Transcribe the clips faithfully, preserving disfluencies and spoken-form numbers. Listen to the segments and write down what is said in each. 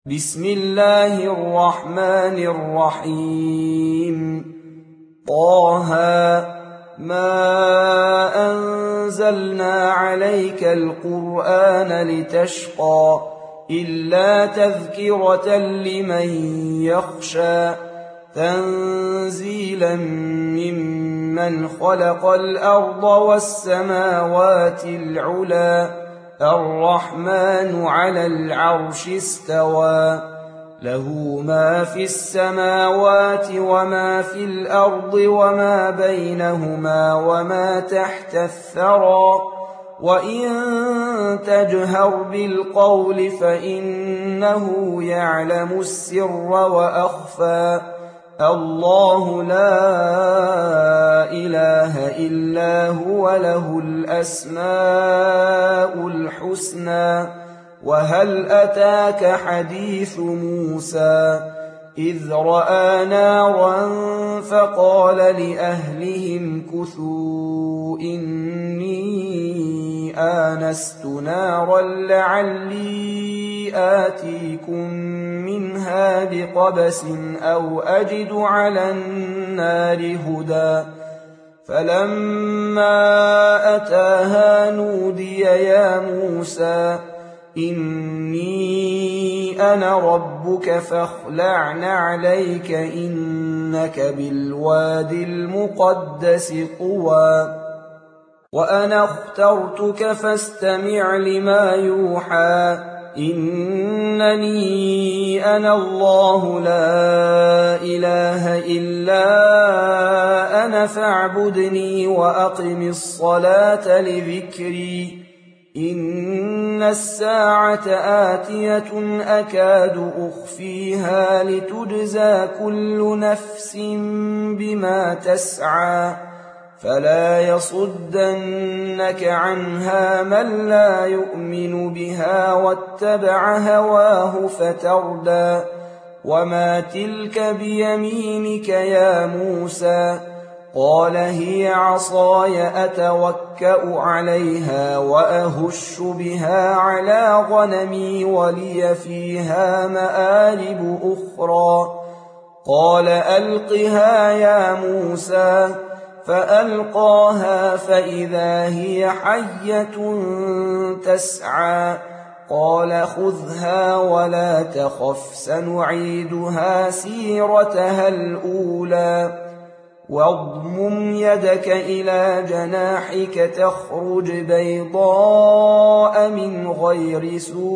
بسم الله الرحمن الرحيم. طه ما أنزلنا عليك القرآن لتشقى إلا تذكرة لمن يخشى تنزيلا ممن خلق الأرض والسماوات العلى الرحمن على العرش استوى له ما في السماوات وما في الأرض وما بينهما وما تحت الثرى وإن تجهر بالقول فإنه يعلم السر وأخفى الله لا إله إلا هو له الأسماء الحسنى وهل أتاك حديث موسى إذ رأى نارا فقال لأهلهم كثوا إني آنست نارا لعلي آتيكم منها بقبس أو أجد على النار هدى فلما أتاها نودي يا موسى إني أنا ربك فاخلع نعليك إنك بالواد المقدس طوى وأنا اخترتك فاستمع لما يوحى إنني أنا الله لا إله إلا أنا فاعبدني وأقم الصلاة لذكري إن الساعة آتية أكاد أخفيها لتجزى كل نفس بما تسعى فلا يصدنك عنها من لا يؤمن بها واتبع هواه فتردى وما تلك بيمينك يا موسى قال هي عصاي أتوكأ عليها وأهش بها على غنمي ولي فيها مآرب أخرى قال ألقها يا موسى فألقاها فإذا هي حية تسعى قال خذها ولا تخف سنعيدها سيرتها الأولى واضمم يدك إلى جناحك تخرج بيضاء من غير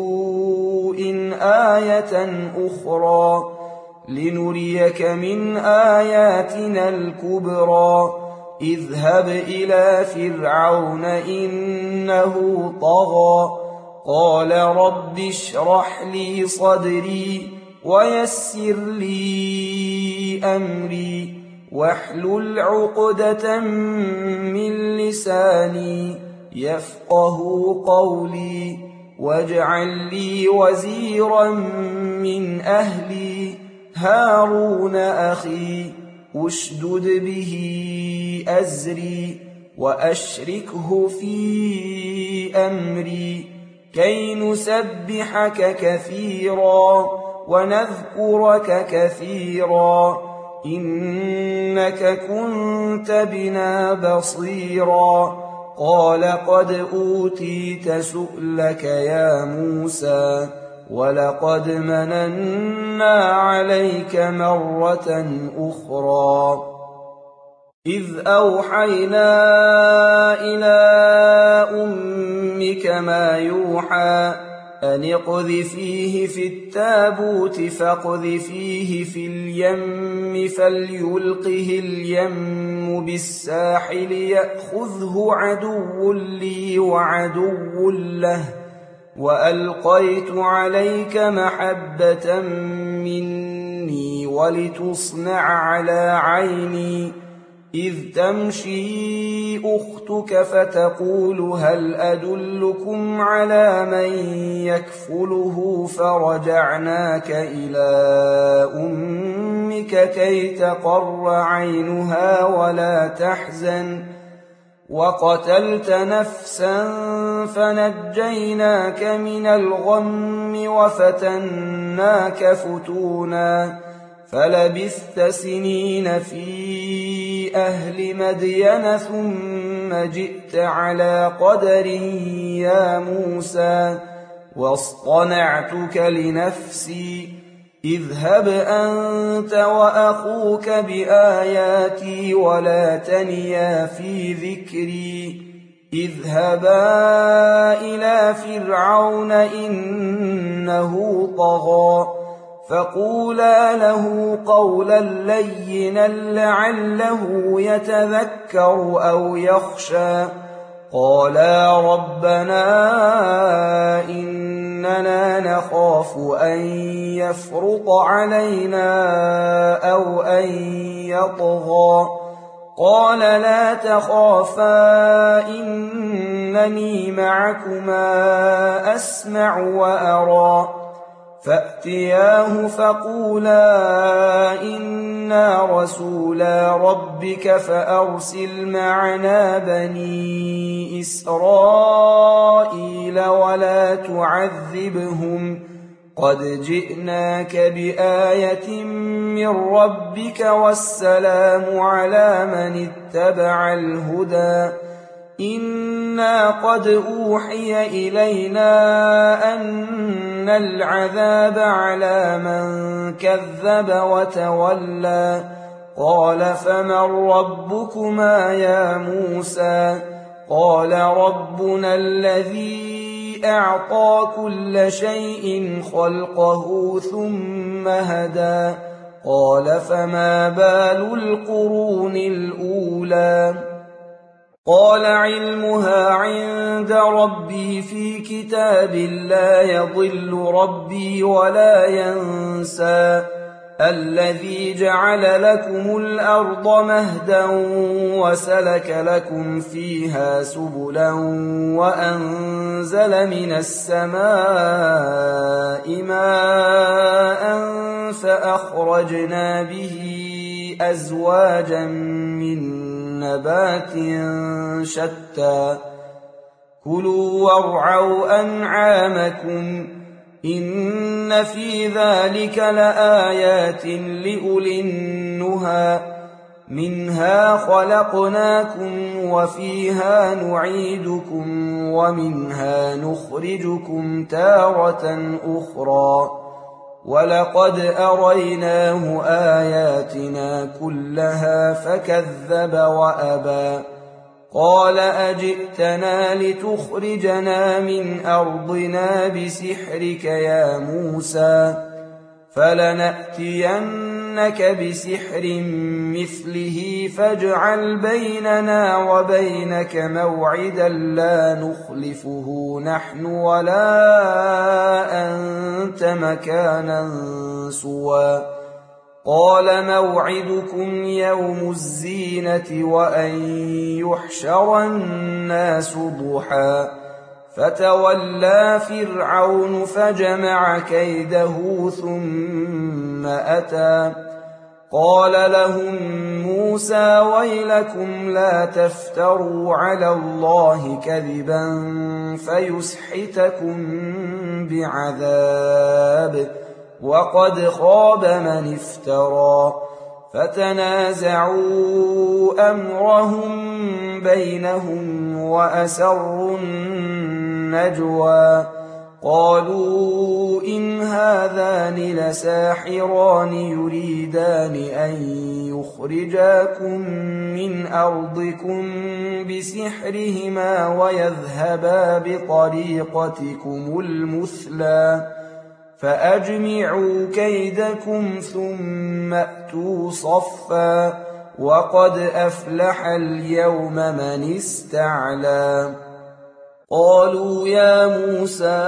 سوء آية أخرى لنريك من آياتنا الكبرى اذهب إلى فرعون إنه طغى قال رب اشرح لي صدري ويسر لي أمري واحلل عقدة من لساني يفقه قولي واجعل لي وزيرا من أهلي هارون أخي اشدد به أزري وأشركه في أمري كي نسبحك كثيرا ونذكرك كثيرا إنك كنت بنا بصيرا قال قد أوتيت سؤلك يا موسى ولقد مننا عليك مرة أخرى إذ أوحينا إلى أمك ما يوحى أن اقذفيه في التابوت فاقذفيه في اليم فليلقه اليم بالساحل يأخذه عدو لي وعدو له وألقيت عليك محبة مني ولتصنع على عيني إذ تمشي أختك فتقول هل أدلكم على من يكفله فرجعناك إلى أمك كي تقر عينها ولا تحزن وقتلت نفسا فنجيناك من الغم وفتناك فتونا فلبثت سنين في أهل مدين ثم جئت على قدر يا موسى واصطنعتك لنفسي اذهب أنت وأخوك بآياتي ولا تنيا في ذكري اذهبا إلى فرعون إنه طغى فقولا له قولا لينا لعله يتذكر أو يخشى قالا ربنا إننا نخاف أن يفرط علينا أو أن يطغى قال لا تخافا إنني معكما أسمع وأرى فأتياه فقولا إنا رسولا ربك فأرسل معنا بني إسرائيل ولا تعذبهم قد جئناك بآية من ربك والسلام على من اتبع الهدى إنا قد أوحي إلينا أن العذاب على من كذب وتولى قال فمن ربكما يا موسى قال ربنا الذي أعطى كل شيء خلقه ثم هدى قال فما بال القرون الأولى قال علمها عند ربي في كتاب لا يضل ربي ولا ينسى الذي جعل لكم الأرض مهدا وسلك لكم فيها سبلا وأنزل من السماء ماء فأخرجنا به أزواجا من نبات شتى كلوا وارعوا أنعامكم إن في ذلك لآيات لأولي النهى منها خلقناكم وفيها نعيدكم ومنها نخرجكم تارة أخرى ولقد أريناه آياتنا كلها فكذب وأبى قال أجئتنا لتخرجنا من أرضنا بسحرك يا موسى فلنأتينك بسحر مثله فاجعل بيننا وبينك موعدا لا نخلفه نحن ولا أنت مكانا سوى قال موعدكم يوم الزينة وأن يحشر الناس ضحى فتولى فرعون فجمع كيده ثم أتى قال لهم موسى ويلكم لا تفتروا على الله كذبا فيسحتكم بعذاب وقد خاب من افترى فتنازعوا أمرهم بينهم وأسروا النجوى قالوا إن هذان لساحران يريدان أن يخرجاكم من أرضكم بسحرهما ويذهبا بطريقتكم المثلى فأجمعوا كيدكم ثم أتوا صفا وقد أفلح اليوم من استعلى قالوا يا موسى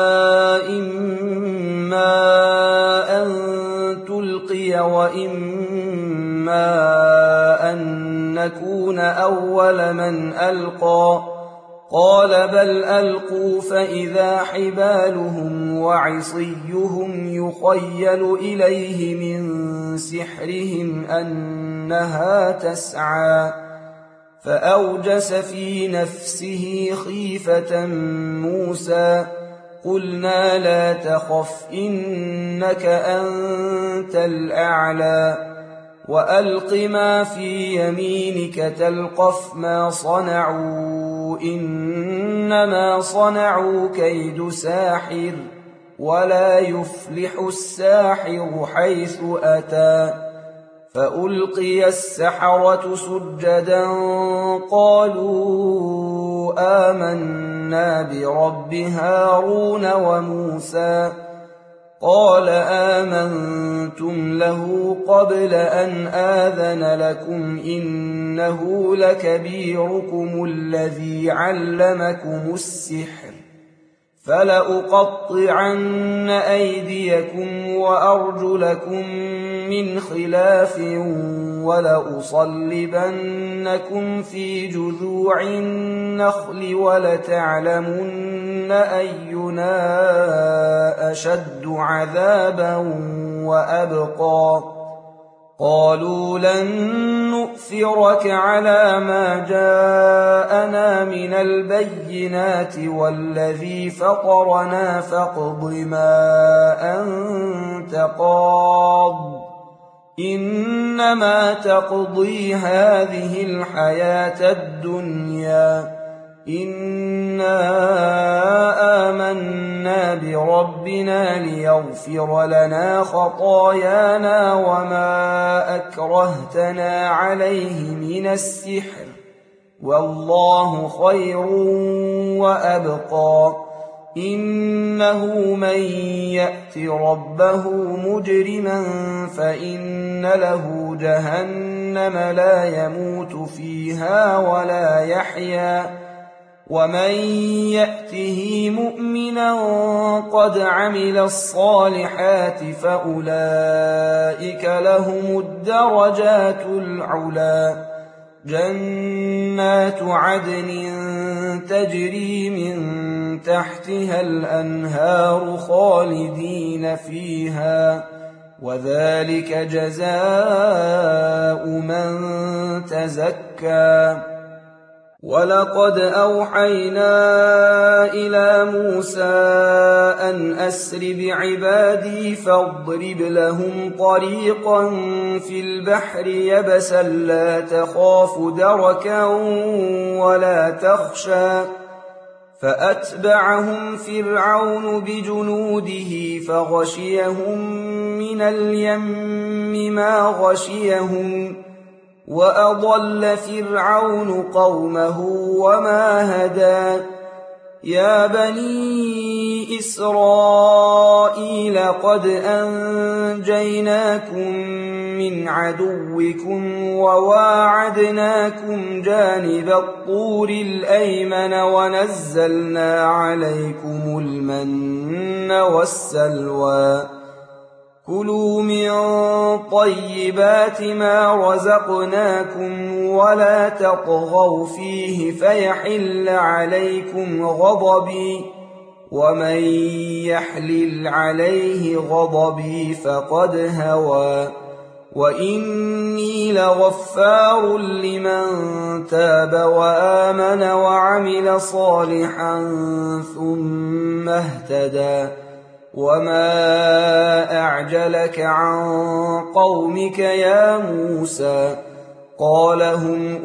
إما أن تلقي وإما أن نكون أول من ألقى قال بل ألقوا فإذا حبالهم وعصيهم يخيل إليه من سحرهم أنها تسعى فأوجس في نفسه خيفة موسى قلنا لا تخف إنك أنت الأعلى وألق ما في يمينك تلقف ما صنعوا إنما صنعوا كيد ساحر ولا يفلح الساحر حيث أتى فألقي السحرة سجدا قالوا آمنا برب هارون وموسى قال آمنتم له قبل أن آذن لكم إنه لكبيركم الذي علمكم السحر فلأقطعن أيديكم وأرجلكم من خلاف ولأصلبنكم في جذوع النخل ولتعلمن أينا أشد عذابا وأبقى قالوا لن نؤثرك على ما جاءنا من البينات والذي فطرنا فاقض ما أنت قاض إنما تقضي هذه الحياة الدنيا إنا آمنا بربنا ليغفر لنا خطايانا وما أكرهتنا عليه من السحر والله خير وأبقى إنه من يأت ربه مجرما فإن له جهنم لا يموت فيها ولا يحيا ومن يأته مؤمنا قد عمل الصالحات فأولئك لهم الدرجات العلا جنات عدن تجري من تحتها الأنهار خالدين فيها وذلك جزاء من تزكى ولقد أوحينا إلى موسى أن أسر بعبادي فاضرب لهم طريقا في البحر يبسا لا تخاف دركا ولا تخشى فأتبعهم فرعون بجنوده فغشيهم من اليم ما غشيهم وأضل فرعون قومه وما هدى يا بني إسرائيل قد أنجيناكم من عدوكم وواعدناكم جانب الطور الأيمن ونزلنا عليكم المن والسلوى كلوا من طيبات ما رزقناكم ولا تطغوا فيه فيحل عليكم غضبي ومن يحلل عليه غضبي فقد هوى وإني لغفار لمن تاب وآمن وعمل صالحا ثم اهتدى وما أعجلك عن قومك يا موسى قال هم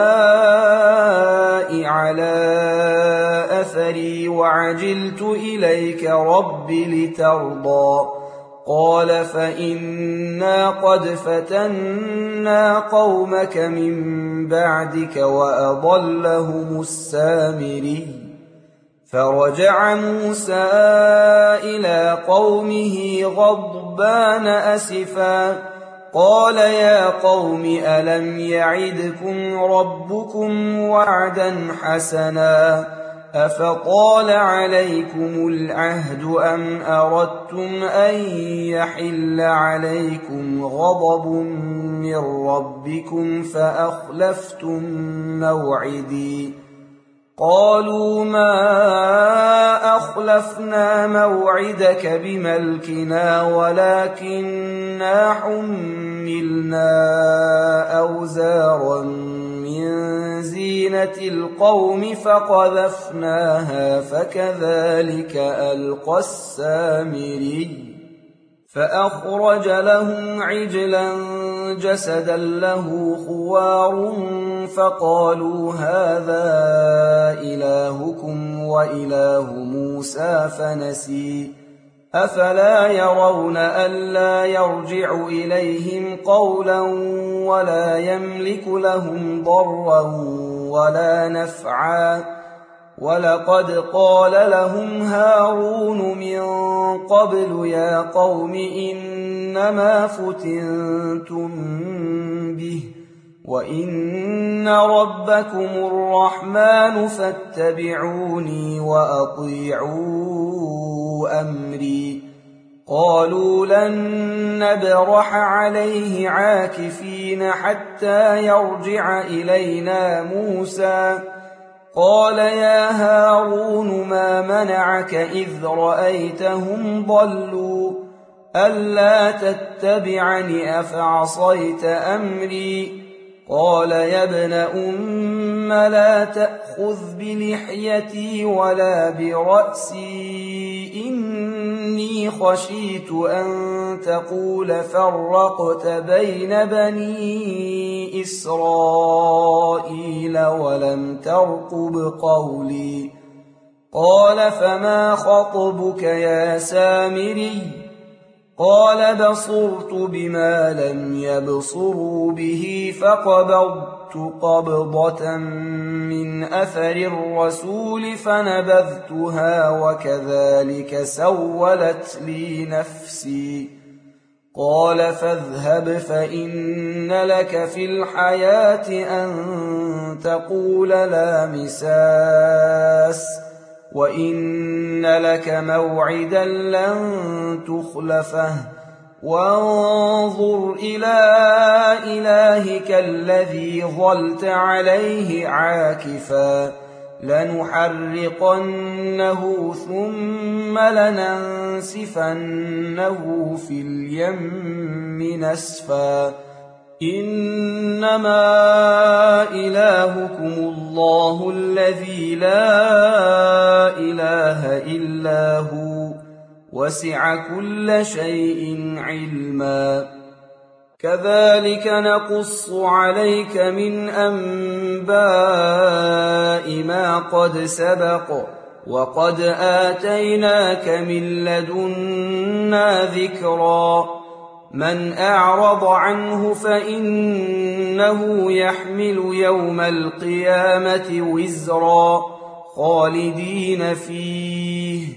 أولئك على أثري وعجلت إليك رب لترضى قال فإنا قد فتنا قومك من بعدك وأضلهم السامري فرجع موسى إلى قومه غضبان أسفا قال يا قوم ألم يعدكم ربكم وعدا حسنا أفطال عليكم العهد أم أردتم أن يحل عليكم غضب من ربكم فأخلفتم موعدي قالوا ما أخلفنا موعدك بملكنا ولكننا حملنا أوزارا من زينة القوم فقذفناها فكذلك ألقى السامري فأخرج لهم عجلا جسدا له خوار فقالوا هذا إلهكم وإله موسى فنسي أفلا يرون ألا يرجع إليهم قولا ولا يملك لهم ضرا ولا نفعا ولقد قال لهم هارون من قبل يا قوم إنما فتنتم به وإن ربكم الرحمن فاتبعوني وأطيعوا أمري قالوا لن نبرح عليه عاكفين حتى يرجع إلينا موسى قال يا هارون ما منعك إذ رأيتهم ضلوا ألا تتبعني أفعصيت أمري قال يا ابن أم لا تأخذ بلحيتي ولا برأسي إني خشيت أن تقول فرقت بين بني إسرائيل ولم ترقب قولي قال فما خطبك يا سامري قال بصرت بما لم يبصروا به فقبضت قبضة من أثر الرسول فنبذتها وكذلك سولت لي نفسي قال فاذهب فإن لك في الحياة أن تقول لا مساس وإن لك موعدا لن تخلفه وانظر إلى إلهك الذي ظلت عليه عاكفا لنحرقنه ثم لننسفنه في اليم نسفا إنما إلهكم الله الذي لا إله إلا هو وسع كل شيء علما كذلك نقص عليك من أنباء ما قد سبق وقد آتيناك من لدنا ذكرا من أعرض عنه فإنه يحمل يوم القيامة وزرا خالدين فيه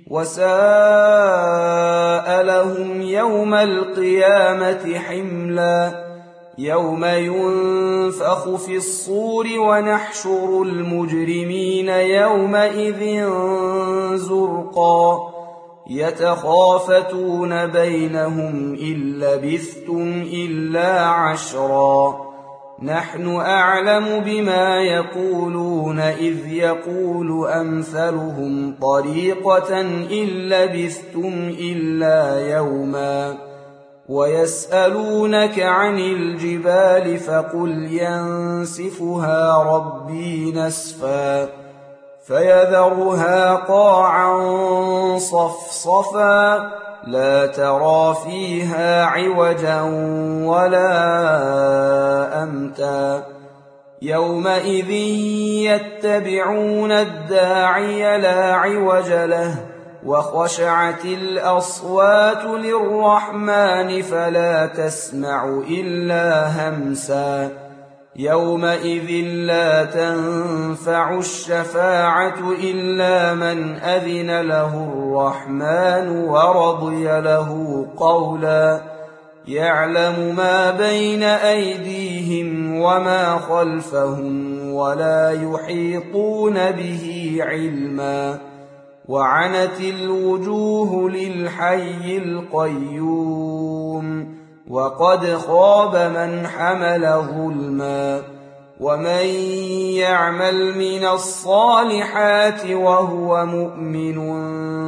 وساء لهم يوم القيامة حملا يوم ينفخ في الصور ونحشر المجرمين يومئذ زرقا يتخافتون بينهم إن لبثتم إلا عشرا نحن أعلم بما يقولون إذ يقول أمثلهم طريقة إن لبثتم إلا يوما ويسألونك عن الجبال فقل ينسفها ربي نسفا فيذرها قاعا صفصفا لا ترى فيها عوجا ولا أمتا يومئذ يتبعون الداعي لا عوج له وخشعت الأصوات للرحمن فلا تسمع إلا همسا يومئذ لا تنفع الشفاعة إلا من أذن له الرحمن ورضي له قولا يعلم ما بين أيديهم وما خلفهم ولا يحيطون به علما وعنت الوجوه للحي القيوم وقد خاب من حمل ظلما ومن يعمل من الصالحات وهو مؤمن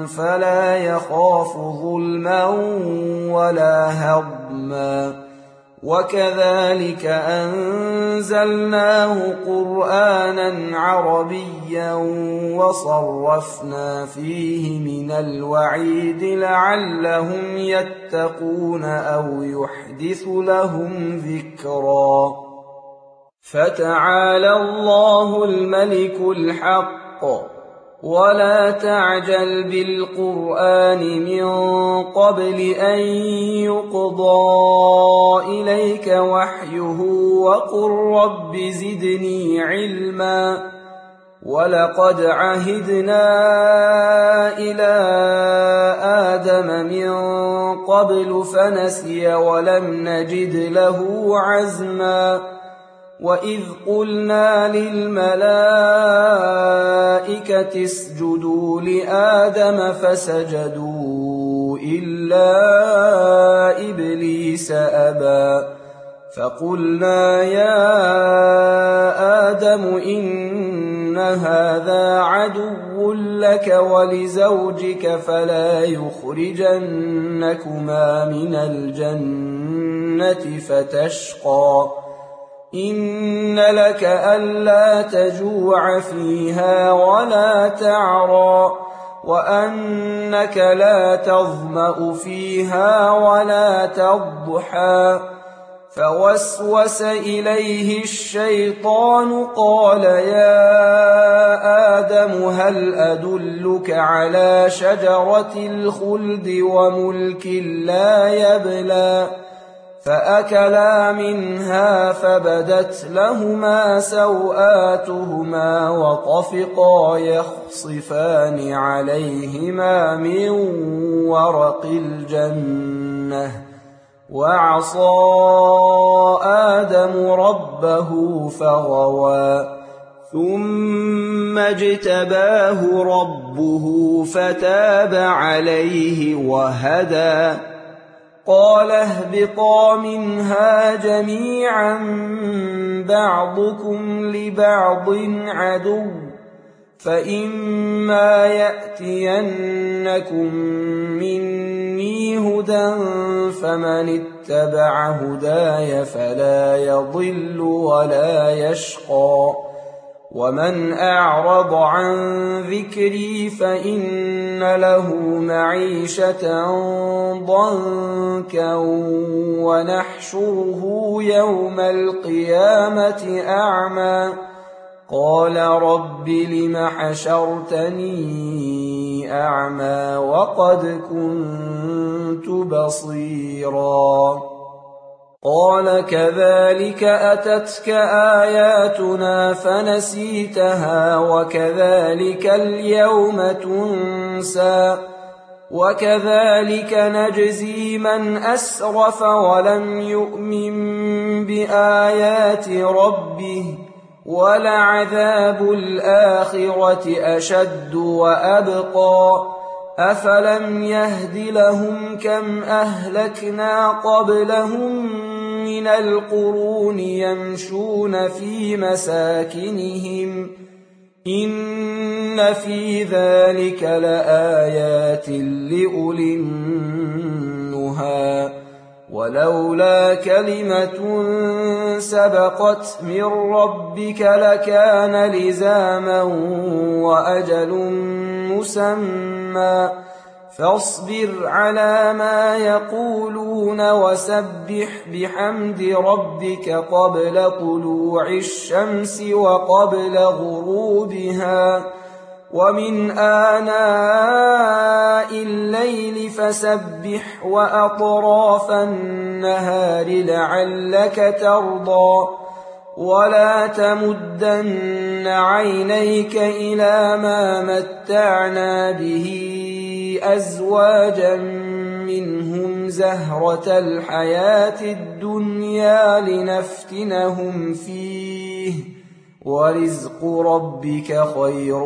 فلا يخاف ظلما ولا هضما وكذلك أنزلناه قرآنا عربيا وصرفنا فيه من الوعيد لعلهم يتقون أو يحدث لهم ذكرا فتعالى الله الملك الحق ولا تعجل بالقرآن من قبل أن يقضى إليك وحيه وقل رب زدني علما ولقد عهدنا إلى آدم من قبل فنسي ولم نجد له عزما وإذ قلنا للملائكة اسجدوا لآدم فسجدوا إلا إبليس أبى فقلنا يا آدم إن هذا عدو لك ولزوجك فلا يخرجنكما من الجنة فتشقى إن لك ألا تجوع فيها ولا تعرى وأنك لا تظمأ فيها ولا تضحى فوسوس إليه الشيطان قال يا آدم هل أدلك على شجرة الخلد وملك لا يبلى فأكلا منها فبدت لهما سوآتهما وطفقا يخصفان عليهما من ورق الجنة وعصى آدم ربه فغوى ثم اجتباه ربه فتاب عليه وهدى قال اهبطا منها جميعا بعضكم لبعض عدو فإما يأتينكم مني هدى فمن اتبع هداي فلا يضل ولا يشقى ومن أعرض عن ذكري فإن له معيشة ضنكا ونحشره يوم القيامة أعمى قال رب لم حشرتني أعمى وقد كنت بصيرا قال كذلك أتتك آياتنا فنسيتها وكذلك اليوم تنسى وكذلك نجزي من أسرف ولم يؤمن بآيات ربه ولعذاب الآخرة أشد وأبقى أفلم يهد لهم كم أهلكنا قبلهم من القرون يمشون في مساكنهم إن في ذلك لآيات لأولي النهى ولولا كلمة سبقت من ربك لكان لزاما وأجل مسمى فاصبر على ما يقولون وسبح بحمد ربك قبل طلوع الشمس وقبل غروبها ومن آناء الليل فسبح وأطراف النهار لعلك ترضى ولا تمدن عينيك إلى ما متعنا به أزواجا منهم زهرة الحياة الدنيا لنفتنهم فيه ورزق ربك خير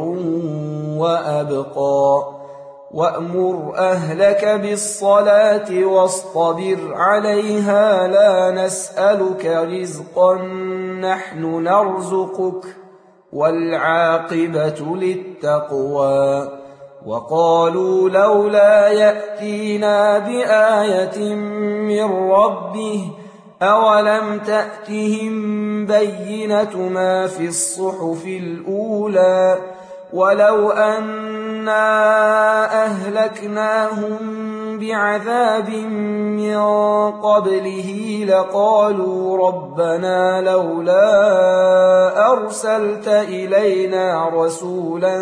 وأبقى وأمر أهلك بالصلاة واصطبر عليها لا نسألك رزقا نحن نرزقك والعاقبة للتقوى وقالوا لولا يأتينا بآية من ربه أولم تأتهم بينة ما في الصحف الأولى ولو أنا أهلكناهم بعذاب من قبله لقالوا ربنا لولا أرسلت إلينا رسولا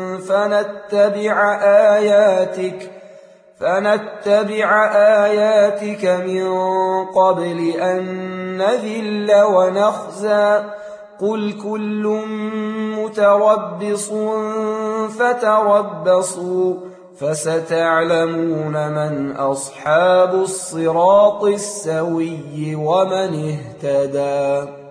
فنتبع آياتك فنتبع آياتك من قبل أن نذل ونخزى قل كل متربص فتربصوا فستعلمون من أصحاب الصراط السوي ومن اهتدى.